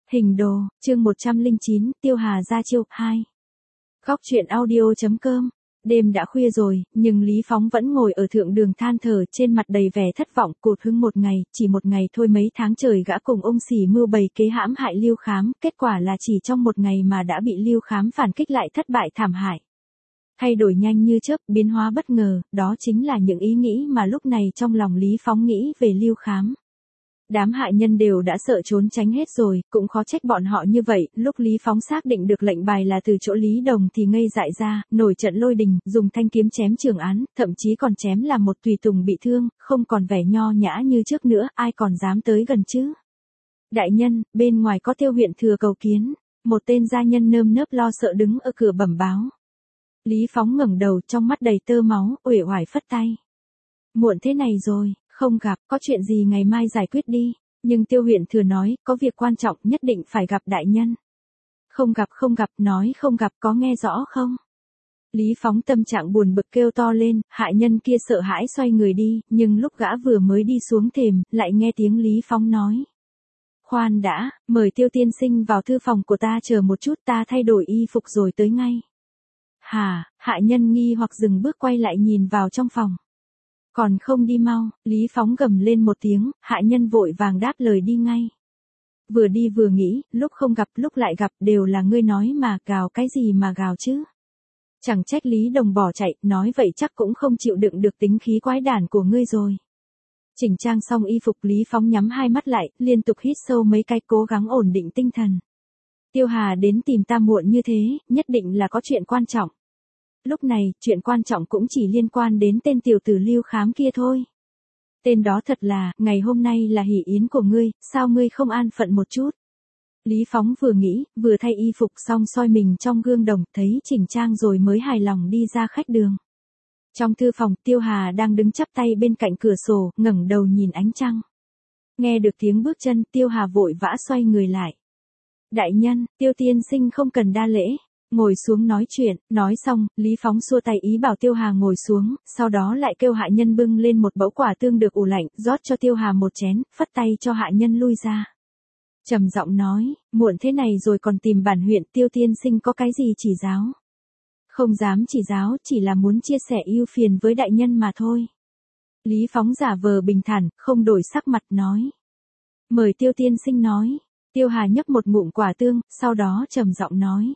Hình đồ, chương 109, Tiêu Hà ra chiêu, 2. Góc truyện audio.com. Đêm đã khuya rồi, nhưng Lý Phóng vẫn ngồi ở thượng đường than thở, trên mặt đầy vẻ thất vọng, cụt hứng một ngày, chỉ một ngày thôi mấy tháng trời gã cùng ông Sỉ mưu bày kế hãm hại Lưu Khám, kết quả là chỉ trong một ngày mà đã bị Lưu Khám phản kích lại thất bại thảm hại. Thay đổi nhanh như chớp, biến hóa bất ngờ, đó chính là những ý nghĩ mà lúc này trong lòng Lý Phóng nghĩ về Lưu Khám. Đám hại nhân đều đã sợ trốn tránh hết rồi, cũng khó trách bọn họ như vậy, lúc Lý Phóng xác định được lệnh bài là từ chỗ Lý Đồng thì ngây dại ra, nổi trận lôi đình, dùng thanh kiếm chém Trường Án, thậm chí còn chém làm một tùy tùng bị thương, không còn vẻ nho nhã như trước nữa, ai còn dám tới gần chứ. Đại nhân, bên ngoài có Tiêu huyện thừa cầu kiến, một tên gia nhân nơm nớp lo sợ đứng ở cửa bẩm báo. Lý Phóng ngẩng đầu trong mắt đầy tơ máu, uể oải phất tay. Muộn thế này rồi. Không gặp, có chuyện gì ngày mai giải quyết đi, nhưng Tiêu huyện thừa nói, có việc quan trọng nhất định phải gặp đại nhân. Không gặp, nói không gặp có nghe rõ không? Lý Phóng tâm trạng buồn bực kêu to lên, hại nhân kia sợ hãi xoay người đi, nhưng lúc gã vừa mới đi xuống thềm, lại nghe tiếng Lý Phóng nói. Khoan đã, mời Tiêu tiên sinh vào thư phòng của ta chờ một chút, ta thay đổi y phục rồi tới ngay. Hả, hại nhân nghi hoặc dừng bước quay lại nhìn vào trong phòng. Còn không đi mau, Lý Phóng gầm lên một tiếng, hại nhân vội vàng đáp lời đi ngay. Vừa đi vừa nghĩ, lúc không gặp lúc lại gặp đều là ngươi nói mà, gào cái gì mà gào chứ. Chẳng trách Lý Đồng bỏ chạy, nói vậy chắc cũng không chịu đựng được tính khí quái đản của ngươi rồi. Chỉnh trang xong y phục Lý Phóng nhắm hai mắt lại, liên tục hít sâu mấy cái cố gắng ổn định tinh thần. Tiêu Hà đến tìm ta muộn như thế, nhất định là có chuyện quan trọng. Lúc này, chuyện quan trọng cũng chỉ liên quan đến tên tiểu tử Lưu Khám kia thôi. Tên đó thật là, ngày hôm nay là hỷ yến của ngươi, sao ngươi không an phận một chút? Lý Phóng vừa nghĩ, vừa thay y phục xong soi mình trong gương đồng, thấy chỉnh trang rồi mới hài lòng đi ra khách đường. Trong thư phòng, Tiêu Hà đang đứng chắp tay bên cạnh cửa sổ, ngẩng đầu nhìn ánh trăng. Nghe được tiếng bước chân, Tiêu Hà vội vã xoay người lại. Đại nhân, Tiêu tiên sinh không cần đa lễ. Ngồi xuống nói chuyện, nói xong, Lý Phóng xua tay ý bảo Tiêu Hà ngồi xuống, sau đó lại kêu hạ nhân bưng lên một bẫu quả tương được ủ lạnh, rót cho Tiêu Hà một chén, phất tay cho hạ nhân lui ra. Trầm giọng nói, muộn thế này rồi còn tìm bản huyện, Tiêu tiên sinh có cái gì chỉ giáo? Không dám chỉ giáo, chỉ là muốn chia sẻ ưu phiền với đại nhân mà thôi. Lý Phóng giả vờ bình thản, không đổi sắc mặt nói. Mời Tiêu tiên sinh nói. Tiêu Hà nhấp một ngụm quả tương, sau đó trầm giọng nói.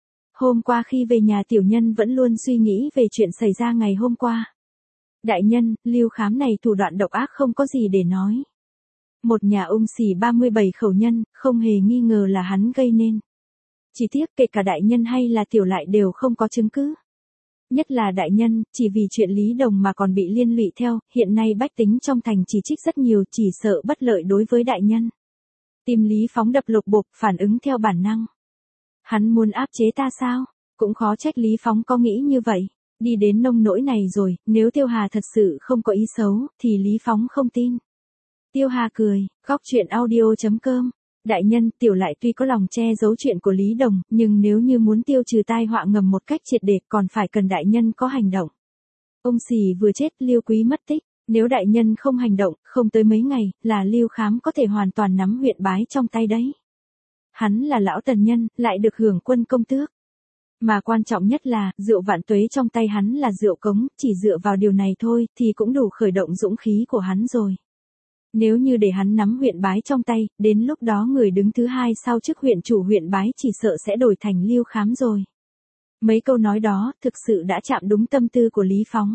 Hôm qua khi về nhà tiểu nhân vẫn luôn suy nghĩ về chuyện xảy ra ngày hôm qua. Đại nhân, Lưu Khám này thủ đoạn độc ác không có gì để nói. Một nhà ung xỉ 37 khẩu nhân, không hề nghi ngờ là hắn gây nên. Chỉ tiếc kể cả đại nhân hay là tiểu lại đều không có chứng cứ. Nhất là đại nhân, chỉ vì chuyện Lý Đồng mà còn bị liên lụy theo, hiện nay bách tính trong thành chỉ trích rất nhiều, chỉ sợ bất lợi đối với đại nhân. Tim Lý Phóng đập lục bục, phản ứng theo bản năng. Hắn muốn áp chế ta sao? Cũng khó trách Lý Phóng có nghĩ như vậy. Đi đến nông nỗi này rồi, nếu Tiêu Hà thật sự không có ý xấu, thì Lý Phóng không tin. Tiêu Hà cười, góc truyện audio.com. Đại nhân, tiểu lại tuy có lòng che giấu chuyện của Lý Đồng, nhưng nếu như muốn tiêu trừ tai họa ngầm một cách triệt để còn phải cần đại nhân có hành động. Ông Sỉ vừa chết, Lưu Quý mất tích. Nếu đại nhân không hành động, không tới mấy ngày, là Lưu Khám có thể hoàn toàn nắm huyện Bái trong tay đấy. Hắn là lão tần nhân, lại được hưởng quân công tước. Mà quan trọng nhất là, rượu Vạn Tuế trong tay hắn là rượu cống, chỉ dựa vào điều này thôi, thì cũng đủ khởi động dũng khí của hắn rồi. Nếu như để hắn nắm huyện Bái trong tay, đến lúc đó người đứng thứ hai sau chức huyện chủ huyện Bái chỉ sợ sẽ đổi thành Lưu Khám rồi. Mấy câu nói đó, thực sự đã chạm đúng tâm tư của Lý Phóng.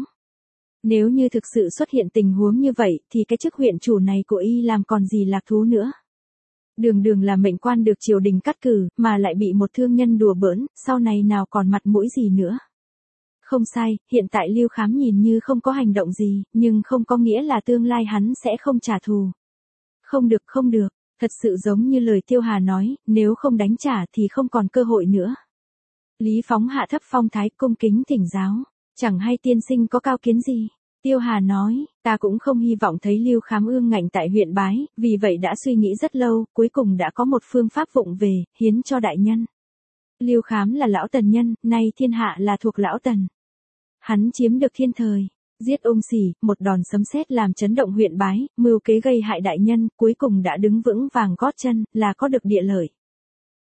Nếu như thực sự xuất hiện tình huống như vậy, thì cái chức huyện chủ này của y làm còn gì lạc thú nữa. Đường đường là mệnh quan được triều đình cắt cử, mà lại bị một thương nhân đùa bỡn, sau này nào còn mặt mũi gì nữa. Không sai, hiện tại Lưu Khám nhìn như không có hành động gì, nhưng không có nghĩa là tương lai hắn sẽ không trả thù. Không được, thật sự giống như lời Tiêu Hà nói, nếu không đánh trả thì không còn cơ hội nữa. Lý Phóng hạ thấp phong thái cung kính thỉnh giáo, chẳng hay tiên sinh có cao kiến gì. Tiêu Hà nói, ta cũng không hy vọng thấy Lưu Khám ương ngạnh tại huyện Bái, vì vậy đã suy nghĩ rất lâu, cuối cùng đã có một phương pháp vụng về, hiến cho đại nhân. Lưu Khám là lão tần nhân, nay thiên hạ là thuộc lão tần. Hắn chiếm được thiên thời, giết ung Sỉ, một đòn sấm sét làm chấn động huyện Bái, mưu kế gây hại đại nhân, cuối cùng đã đứng vững vàng gót chân, là có được địa lợi.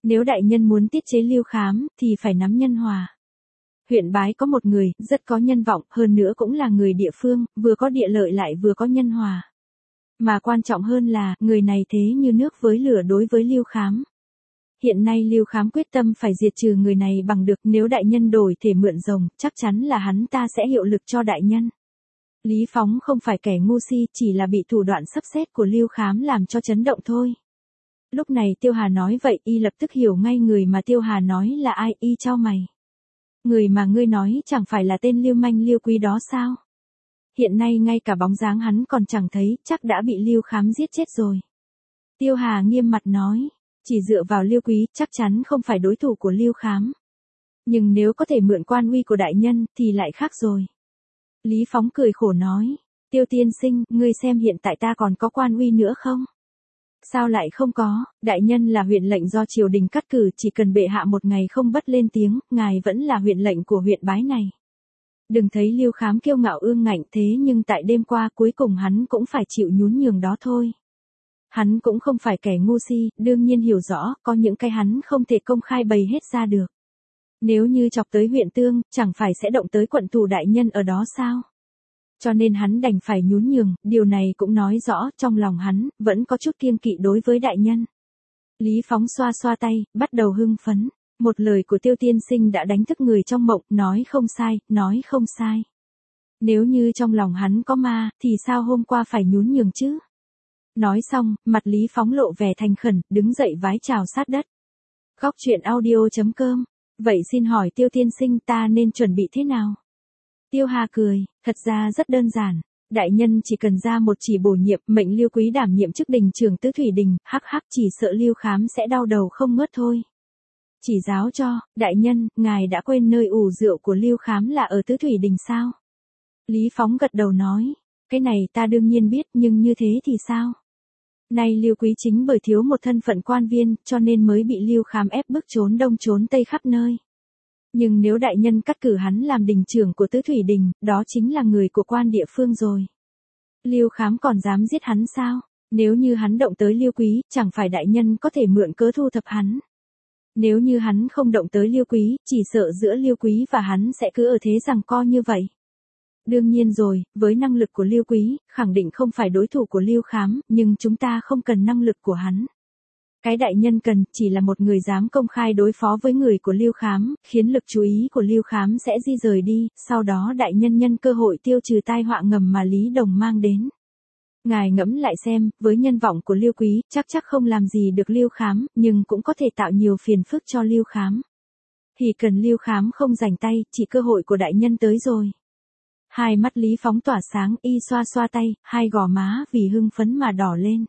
Nếu đại nhân muốn tiết chế Lưu Khám, thì phải nắm nhân hòa. Huyện Bái có một người, rất có nhân vọng, hơn nữa cũng là người địa phương, vừa có địa lợi lại vừa có nhân hòa. Mà quan trọng hơn là, người này thế như nước với lửa đối với Lưu Khám. Hiện nay Lưu Khám quyết tâm phải diệt trừ người này bằng được, nếu đại nhân đổi thể mượn rồng, chắc chắn là hắn ta sẽ hiệu lực cho đại nhân. Lý Phóng không phải kẻ ngu si, chỉ là bị thủ đoạn sắp xếp của Lưu Khám làm cho chấn động thôi. Lúc này Tiêu Hà nói vậy, y lập tức hiểu ngay người mà Tiêu Hà nói là ai, y chau mày. Người mà ngươi nói chẳng phải là tên Lưu Manh Lưu Quý đó sao? Hiện nay ngay cả bóng dáng hắn còn chẳng thấy, chắc đã bị Lưu Khám giết chết rồi. Tiêu Hà nghiêm mặt nói, chỉ dựa vào Lưu Quý chắc chắn không phải đối thủ của Lưu Khám. Nhưng nếu có thể mượn quan uy của đại nhân thì lại khác rồi. Lý Phóng cười khổ nói, Tiêu tiên sinh, ngươi xem hiện tại ta còn có quan uy nữa không? Sao lại không có, đại nhân là huyện lệnh do triều đình cắt cử, chỉ cần bệ hạ một ngày không bất lên tiếng, ngài vẫn là huyện lệnh của huyện Bái này. Đừng thấy Lưu Khám kiêu ngạo ương ngạnh thế nhưng tại đêm qua cuối cùng hắn cũng phải chịu nhún nhường đó thôi. Hắn cũng không phải kẻ ngu si, đương nhiên hiểu rõ, có những cái hắn không thể công khai bày hết ra được. Nếu như chọc tới huyện Tương, chẳng phải sẽ động tới quận thủ đại nhân ở đó sao? Cho nên hắn đành phải nhún nhường, điều này cũng nói rõ trong lòng hắn, vẫn có chút kiêng kỵ đối với đại nhân. Lý Phóng xoa xoa tay, bắt đầu hưng phấn. Một lời của Tiêu tiên sinh đã đánh thức người trong mộng, nói không sai, nói không sai. Nếu như trong lòng hắn có ma, thì sao hôm qua phải nhún nhường chứ? Nói xong, mặt Lý Phóng lộ vẻ thành khẩn, đứng dậy vái chào sát đất. Góc truyện audio.com. Vậy xin hỏi Tiêu tiên sinh ta nên chuẩn bị thế nào? Tiêu Hà cười, thật ra rất đơn giản. Đại nhân chỉ cần ra một chỉ bổ nhiệm, mệnh Lưu Quý đảm nhiệm chức đình trưởng Tứ Thủy Đình, hắc hắc chỉ sợ Lưu Khám sẽ đau đầu không ngớt thôi. Chỉ giáo cho, đại nhân, ngài đã quên nơi ủ rượu của Lưu Khám là ở Tứ Thủy Đình sao? Lý Phóng gật đầu nói, cái này ta đương nhiên biết nhưng như thế thì sao? Nay Lưu Quý chính bởi thiếu một thân phận quan viên, cho nên mới bị Lưu Khám ép bức trốn đông trốn tây khắp nơi. Nhưng nếu đại nhân cắt cử hắn làm đình trưởng của Tứ Thủy Đình, đó chính là người của quan địa phương rồi. Lưu Khám còn dám giết hắn sao? Nếu như hắn động tới Lưu Quý, chẳng phải đại nhân có thể mượn cớ thu thập hắn. Nếu như hắn không động tới Lưu Quý, chỉ sợ giữa Lưu Quý và hắn sẽ cứ ở thế giằng co như vậy. Đương nhiên rồi, với năng lực của Lưu Quý, khẳng định không phải đối thủ của Lưu Khám, nhưng chúng ta không cần năng lực của hắn. Cái đại nhân cần chỉ là một người dám công khai đối phó với người của Lưu Khám, khiến lực chú ý của Lưu Khám sẽ di rời đi, sau đó đại nhân nhân cơ hội tiêu trừ tai họa ngầm mà Lý Đồng mang đến. Ngài ngẫm lại xem, với nhân vọng của Lưu Quý, chắc không làm gì được Lưu Khám, nhưng cũng có thể tạo nhiều phiền phức cho Lưu Khám. Thì cần Lưu Khám không rảnh tay, chỉ cơ hội của đại nhân tới rồi. Hai mắt Lý Phóng tỏa sáng, y xoa xoa tay, hai gò má vì hưng phấn mà đỏ lên.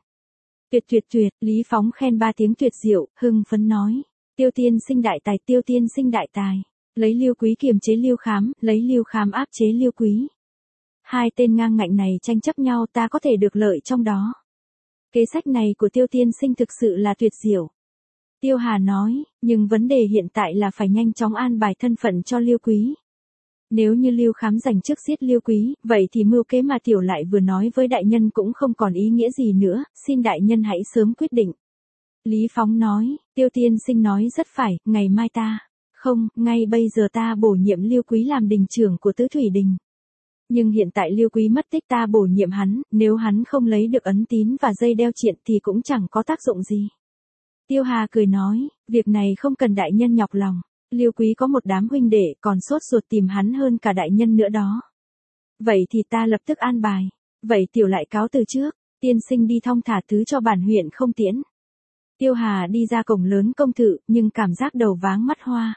Tuyệt, Lý Phóng khen ba tiếng tuyệt diệu, hưng phấn nói. Tiêu tiên sinh đại tài, Tiêu tiên sinh đại tài. Lấy Lưu Quý kiềm chế Lưu Khám, lấy Lưu Khám áp chế Lưu Quý. Hai tên ngang ngạnh này tranh chấp nhau ta có thể được lợi trong đó. Kế sách này của Tiêu tiên sinh thực sự là tuyệt diệu. Tiêu Hà nói, nhưng vấn đề hiện tại là phải nhanh chóng an bài thân phận cho Lưu Quý. Nếu như Lưu Khám giành chức giết Lưu Quý, vậy thì mưu kế mà tiểu lại vừa nói với đại nhân cũng không còn ý nghĩa gì nữa, xin đại nhân hãy sớm quyết định. Lý Phóng nói, Tiêu tiên sinh nói rất phải, ngày mai ta, không, ngay bây giờ ta bổ nhiệm Lưu Quý làm đình trưởng của Tứ Thủy Đình. Nhưng hiện tại Lưu Quý mất tích ta bổ nhiệm hắn, nếu hắn không lấy được ấn tín và dây đeo triện thì cũng chẳng có tác dụng gì. Tiêu Hà cười nói, việc này không cần đại nhân nhọc lòng. Lưu Quý có một đám huynh đệ còn sốt ruột tìm hắn hơn cả đại nhân nữa đó. Vậy thì ta lập tức an bài. Vậy tiểu lại cáo từ trước, tiên sinh đi thong thả thứ cho bản huyện không tiễn. Tiêu Hà đi ra cổng lớn công thự, nhưng cảm giác đầu váng mắt hoa.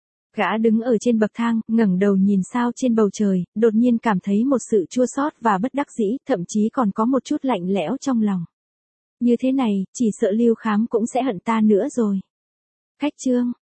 Gã đứng ở trên bậc thang, ngẩng đầu nhìn sao trên bầu trời, đột nhiên cảm thấy một sự chua xót và bất đắc dĩ, thậm chí còn có một chút lạnh lẽo trong lòng. Như thế này, chỉ sợ Lưu Khám cũng sẽ hận ta nữa rồi. Khách chương